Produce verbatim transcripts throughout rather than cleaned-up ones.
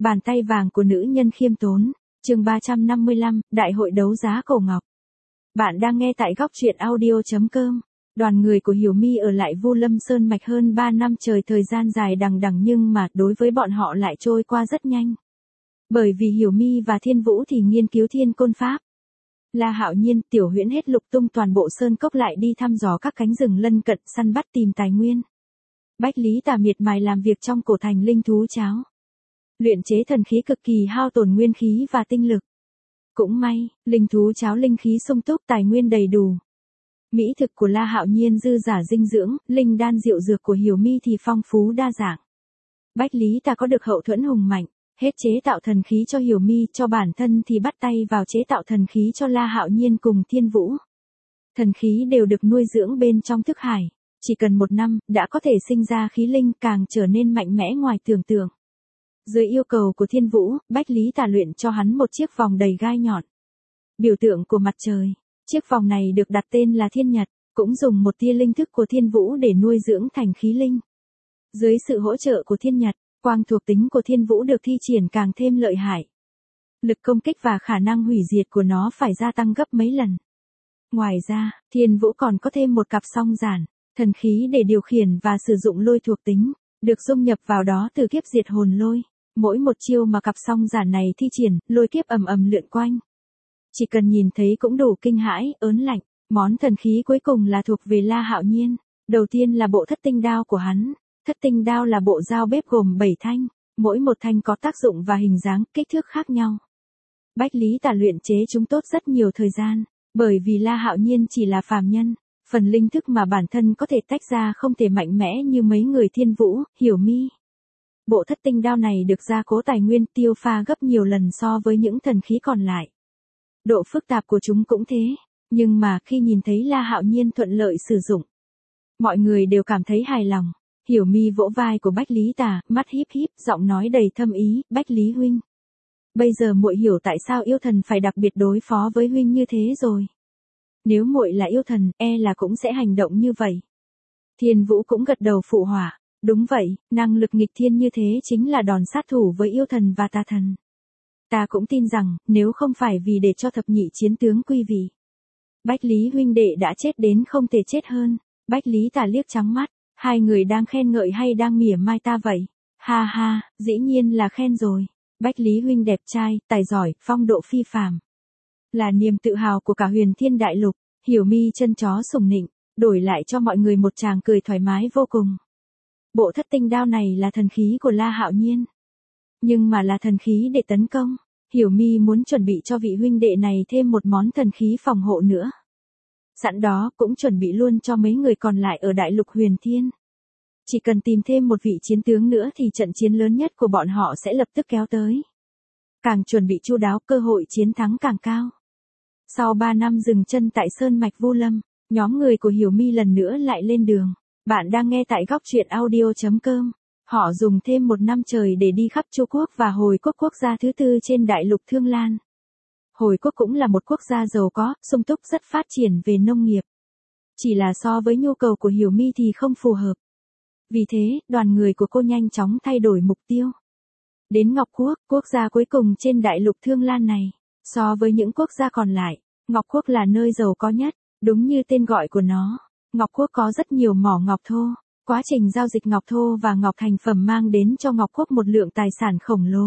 Bàn tay vàng của nữ nhân khiêm tốn, chương ba trăm năm mươi lăm, Đại hội đấu giá cổ ngọc. Bạn đang nghe tại góc truyện audio.com. Đoàn người của Hiểu My ở lại Vu Lâm Sơn Mạch hơn ba năm trời, thời gian dài đằng đằng nhưng mà đối với bọn họ lại trôi qua rất nhanh. Bởi vì Hiểu My và Thiên Vũ thì nghiên cứu thiên côn pháp. La Hạo Nhiên, Tiểu Huyễn hết lục tung toàn bộ sơn cốc lại đi thăm dò các cánh rừng lân cận săn bắt tìm tài nguyên. Bách Lý Tà miệt mài làm việc trong cổ thành linh thú cháo. Luyện chế thần khí cực kỳ hao tổn nguyên khí và tinh lực. Cũng may, linh thú cháo linh khí sung túc, tài nguyên đầy đủ. Mỹ thực của La Hạo Nhiên dư giả dinh dưỡng, linh đan diệu dược của Hiểu My thì phong phú đa dạng. Bách Lý Tà có được hậu thuẫn hùng mạnh, hết chế tạo thần khí cho Hiểu My, cho bản thân thì bắt tay vào chế tạo thần khí cho La Hạo Nhiên cùng Thiên Vũ. Thần khí đều được nuôi dưỡng bên trong thức hải, chỉ cần một năm, đã có thể sinh ra khí linh, càng trở nên mạnh mẽ ngoài tưởng tượng. Dưới yêu cầu của Thiên Vũ, Bách Lý Tà luyện cho hắn một chiếc vòng đầy gai nhọn. Biểu tượng của mặt trời, chiếc vòng này được đặt tên là Thiên Nhật, cũng dùng một tia linh thức của Thiên Vũ để nuôi dưỡng thành khí linh. Dưới sự hỗ trợ của Thiên Nhật, quang thuộc tính của Thiên Vũ được thi triển càng thêm lợi hại. Lực công kích và khả năng hủy diệt của nó phải gia tăng gấp mấy lần. Ngoài ra, Thiên Vũ còn có thêm một cặp song giản, thần khí để điều khiển và sử dụng lôi thuộc tính, được dung nhập vào đó từ kiếp diệt hồn lôi. Mỗi một chiêu mà cặp song giản này thi triển, lôi kiếp ầm ầm lượn quanh. Chỉ cần nhìn thấy cũng đủ kinh hãi, ớn lạnh. Món thần khí cuối cùng là thuộc về La Hạo Nhiên. Đầu tiên là bộ thất tinh đao của hắn. Thất tinh đao là bộ dao bếp gồm bảy thanh, mỗi một thanh có tác dụng và hình dáng, kích thước khác nhau. Bách Lý Tà luyện chế chúng tốt rất nhiều thời gian, bởi vì La Hạo Nhiên chỉ là phàm nhân, phần linh thức mà bản thân có thể tách ra không thể mạnh mẽ như mấy người Thiên Vũ, Hiểu My. Bộ thất tinh đao này được gia cố tài nguyên tiêu pha gấp nhiều lần so với những thần khí còn lại. Độ phức tạp của chúng cũng thế, nhưng mà khi nhìn thấy La Hạo Nhiên thuận lợi sử dụng, mọi người đều cảm thấy hài lòng. Hiểu My vỗ vai của Bách Lý Tà, mắt híp híp, giọng nói đầy thâm ý, Bách Lý huynh. Bây giờ muội hiểu tại sao yêu thần phải đặc biệt đối phó với huynh như thế rồi. Nếu muội là yêu thần, e là cũng sẽ hành động như vậy. Thiên Vũ cũng gật đầu phụ họa. Đúng vậy, năng lực nghịch thiên như thế chính là đòn sát thủ với yêu thần và tà thần. Ta cũng tin rằng, nếu không phải vì để cho thập nhị chiến tướng quy vị, Bách Lý huynh đệ đã chết đến không thể chết hơn. Bách Lý Tà liếc trắng mắt, hai người đang khen ngợi hay đang mỉa mai ta vậy? Ha ha, dĩ nhiên là khen rồi. Bách Lý huynh đẹp trai, tài giỏi, phong độ phi phàm, là niềm tự hào của cả Huyền Thiên Đại Lục. Hiểu My chân chó sủng nịnh, đổi lại cho mọi người một tràng cười thoải mái vô cùng. Bộ thất tinh đao này là thần khí của La Hạo Nhiên, nhưng mà là thần khí để tấn công. Hiểu My muốn chuẩn bị cho vị huynh đệ này thêm một món thần khí phòng hộ nữa. Sẵn đó cũng chuẩn bị luôn cho mấy người còn lại ở Đại Lục Huyền Thiên. Chỉ cần tìm thêm một vị chiến tướng nữa thì trận chiến lớn nhất của bọn họ sẽ lập tức kéo tới. Càng chuẩn bị chu đáo, cơ hội chiến thắng càng cao. Sau ba năm dừng chân tại Sơn Mạch Vu Lâm, nhóm người của Hiểu My lần nữa lại lên đường. Bạn đang nghe tại góc truyện audio.com. Họ dùng thêm một năm trời để đi khắp Chu Quốc và Hồi Quốc, quốc gia thứ tư trên đại lục Thương Lan. Hồi Quốc cũng là một quốc gia giàu có, sung túc, rất phát triển về nông nghiệp. Chỉ là so với nhu cầu của Hiểu My thì không phù hợp. Vì thế, đoàn người của cô nhanh chóng thay đổi mục tiêu. Đến Ngọc Quốc, quốc gia cuối cùng trên đại lục Thương Lan này. So với những quốc gia còn lại, Ngọc Quốc là nơi giàu có nhất, đúng như tên gọi của nó. Ngọc Quốc có rất nhiều mỏ ngọc thô. Quá trình giao dịch ngọc thô và ngọc thành phẩm mang đến cho Ngọc Quốc một lượng tài sản khổng lồ.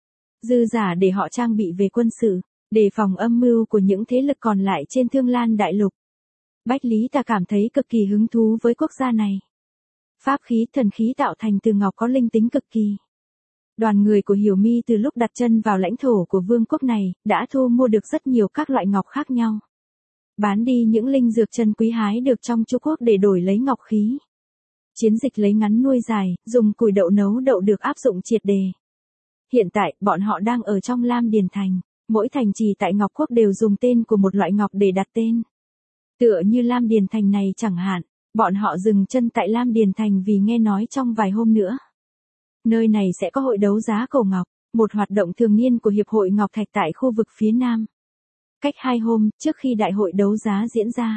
Dư giả để họ trang bị về quân sự, đề phòng âm mưu của những thế lực còn lại trên Thương Lan Đại Lục. Bách Lý Tà cảm thấy cực kỳ hứng thú với quốc gia này. Pháp khí, thần khí tạo thành từ ngọc có linh tính cực kỳ. Đoàn người của Hiểu My từ lúc đặt chân vào lãnh thổ của vương quốc này, đã thu mua được rất nhiều các loại ngọc khác nhau. Bán đi những linh dược chân quý hái được trong Chu Quốc để đổi lấy ngọc khí. Chiến dịch lấy ngắn nuôi dài, dùng củi đậu nấu đậu được áp dụng triệt đề. Hiện tại, bọn họ đang ở trong Lam Điền Thành. Mỗi thành trì tại Ngọc Quốc đều dùng tên của một loại ngọc để đặt tên. Tựa như Lam Điền Thành này chẳng hạn, bọn họ dừng chân tại Lam Điền Thành vì nghe nói trong vài hôm nữa, nơi này sẽ có hội đấu giá cổ ngọc, một hoạt động thường niên của Hiệp hội Ngọc Thạch tại khu vực phía Nam. Cách hai hôm, trước khi đại hội đấu giá diễn ra,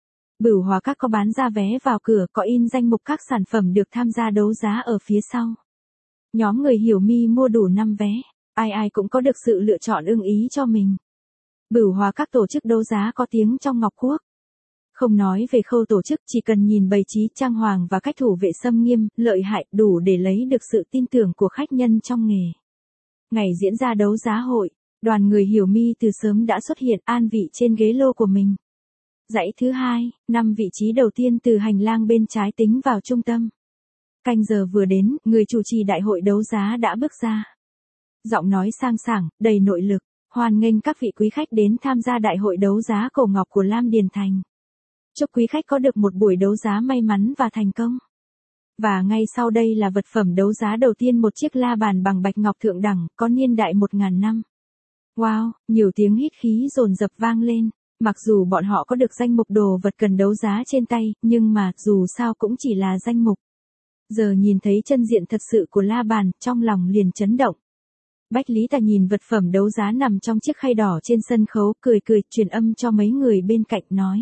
Bửu Hòa Các có bán ra vé vào cửa, có in danh mục các sản phẩm được tham gia đấu giá ở phía sau. Nhóm người Hiểu My mua đủ năm vé, ai ai cũng có được sự lựa chọn ưng ý cho mình. Bửu hòa các tổ chức đấu giá có tiếng trong Ngọc Quốc. Không nói về khâu tổ chức, chỉ cần nhìn bày trí trang hoàng và cách thủ vệ xâm nghiêm, lợi hại đủ để lấy được sự tin tưởng của khách nhân trong nghề. Ngày diễn ra đấu giá hội, đoàn người Hiểu My từ sớm đã xuất hiện an vị trên ghế lô của mình. Dãy thứ hai, năm vị trí đầu tiên từ hành lang bên trái tính vào trung tâm. Canh giờ vừa đến, người chủ trì đại hội đấu giá đã bước ra. Giọng nói sang sảng, đầy nội lực, hoan nghênh các vị quý khách đến tham gia đại hội đấu giá cổ ngọc của Lam Điền Thành. Chúc quý khách có được một buổi đấu giá may mắn và thành công. Và ngay sau đây là vật phẩm đấu giá đầu tiên, một chiếc la bàn bằng bạch ngọc thượng đẳng, có niên đại một nghìn năm. Wow, nhiều tiếng hít khí dồn dập vang lên. Mặc dù bọn họ có được danh mục đồ vật cần đấu giá trên tay, nhưng mà dù sao cũng chỉ là danh mục. Giờ nhìn thấy chân diện thật sự của la bàn, trong lòng liền chấn động. Bách Lý Tà nhìn vật phẩm đấu giá nằm trong chiếc khay đỏ trên sân khấu, cười cười, truyền âm cho mấy người bên cạnh nói.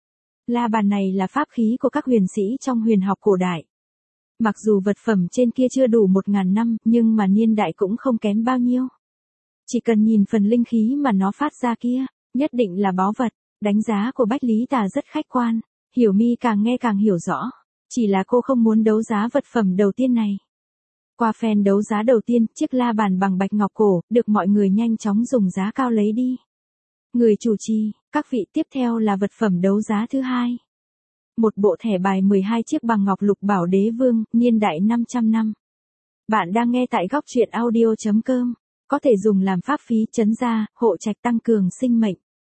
La bàn này là pháp khí của các huyền sĩ trong huyền học cổ đại. Mặc dù vật phẩm trên kia chưa đủ một ngàn năm, nhưng mà niên đại cũng không kém bao nhiêu. Chỉ cần nhìn phần linh khí mà nó phát ra kia, nhất định là báu vật. Đánh giá của Bách Lý Tà rất khách quan, Hiểu My càng nghe càng hiểu rõ. Chỉ là cô không muốn đấu giá vật phẩm đầu tiên này. Qua phen đấu giá đầu tiên, chiếc la bàn bằng bạch ngọc cổ, được mọi người nhanh chóng dùng giá cao lấy đi. Người chủ trì, các vị, tiếp theo là vật phẩm đấu giá thứ hai. Một bộ thẻ bài mười hai chiếc bằng ngọc lục bảo đế vương, niên đại năm trăm năm. Bạn đang nghe tại góc truyện audio chấm com, có thể dùng làm pháp khí trấn gia, hộ trạch, tăng cường sinh mệnh.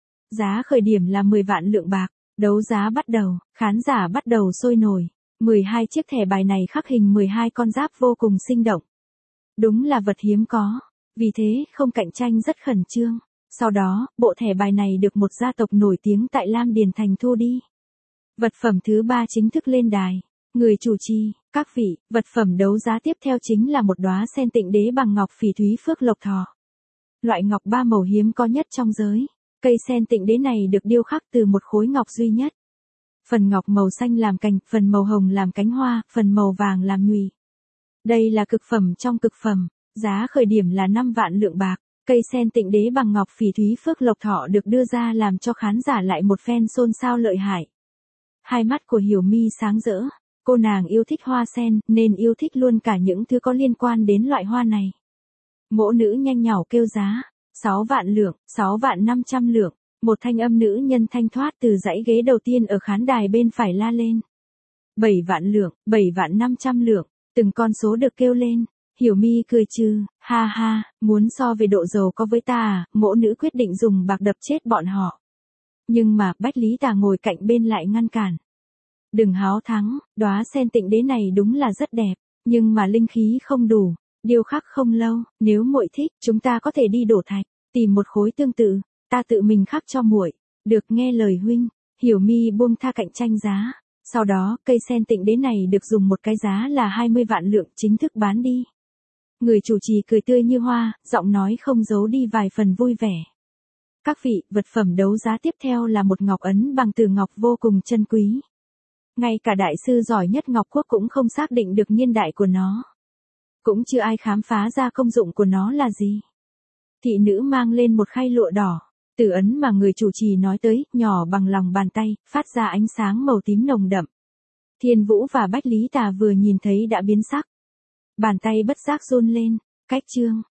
Giá khởi điểm là mười vạn lượng bạc, đấu giá bắt đầu, khán giả bắt đầu sôi nổi. mười hai chiếc thẻ bài này khắc hình mười hai con giáp vô cùng sinh động. Đúng là vật hiếm có, vì thế không cạnh tranh rất khẩn trương. Sau đó, bộ thẻ bài này được một gia tộc nổi tiếng tại Lam Điền Thành thu đi. Vật phẩm thứ ba chính thức lên đài. Người chủ trì, các vị, vật phẩm đấu giá tiếp theo chính là một đóa sen tịnh đế bằng ngọc phỉ thúy phước lộc thọ. Loại ngọc ba màu hiếm có nhất trong giới. Cây sen tịnh đế này được điêu khắc từ một khối ngọc duy nhất. Phần ngọc màu xanh làm cành, phần màu hồng làm cánh hoa, phần màu vàng làm nhụy. Đây là cực phẩm trong cực phẩm, giá khởi điểm là năm vạn lượng bạc. Cây sen tịnh đế bằng ngọc phỉ thúy phước lộc thọ được đưa ra làm cho khán giả lại một phen xôn xao lợi hại. Hai mắt của Hiểu My sáng rỡ, cô nàng yêu thích hoa sen nên yêu thích luôn cả những thứ có liên quan đến loại hoa này. Mỗ nữ nhanh nhảu kêu giá, sáu vạn lượng, sáu vạn năm trăm lượng. Một thanh âm nữ nhân thanh thoát từ dãy ghế đầu tiên ở khán đài bên phải la lên. bảy vạn lượng, bảy vạn năm trăm lượng, từng con số được kêu lên. Hiểu My cười trừ, ha ha, muốn so về độ giàu có với ta à, mỗ nữ quyết định dùng bạc đập chết bọn họ. Nhưng mà Bách Lý Tà ngồi cạnh bên lại ngăn cản. Đừng háo thắng, đóa sen tịnh đế này đúng là rất đẹp, nhưng mà linh khí không đủ, điêu khắc không lâu, nếu muội thích, chúng ta có thể đi đổ thạch, tìm một khối tương tự. Ta tự mình khắc cho muội. Được nghe lời huynh, Hiểu My buông tha cạnh tranh giá. Sau đó, cây sen tịnh đế này được dùng một cái giá là hai mươi vạn lượng chính thức bán đi. Người chủ trì cười tươi như hoa, giọng nói không giấu đi vài phần vui vẻ. Các vị, vật phẩm đấu giá tiếp theo là một ngọc ấn bằng từ ngọc vô cùng chân quý. Ngay cả đại sư giỏi nhất Ngọc Quốc cũng không xác định được niên đại của nó. Cũng chưa ai khám phá ra công dụng của nó là gì. Thị nữ mang lên một khay lụa đỏ. Từ ấn mà người chủ trì nói tới, nhỏ bằng lòng bàn tay, phát ra ánh sáng màu tím nồng đậm. Thiên Vũ và Bách Lý Tà vừa nhìn thấy đã biến sắc. Bàn tay bất giác run lên, cách chương,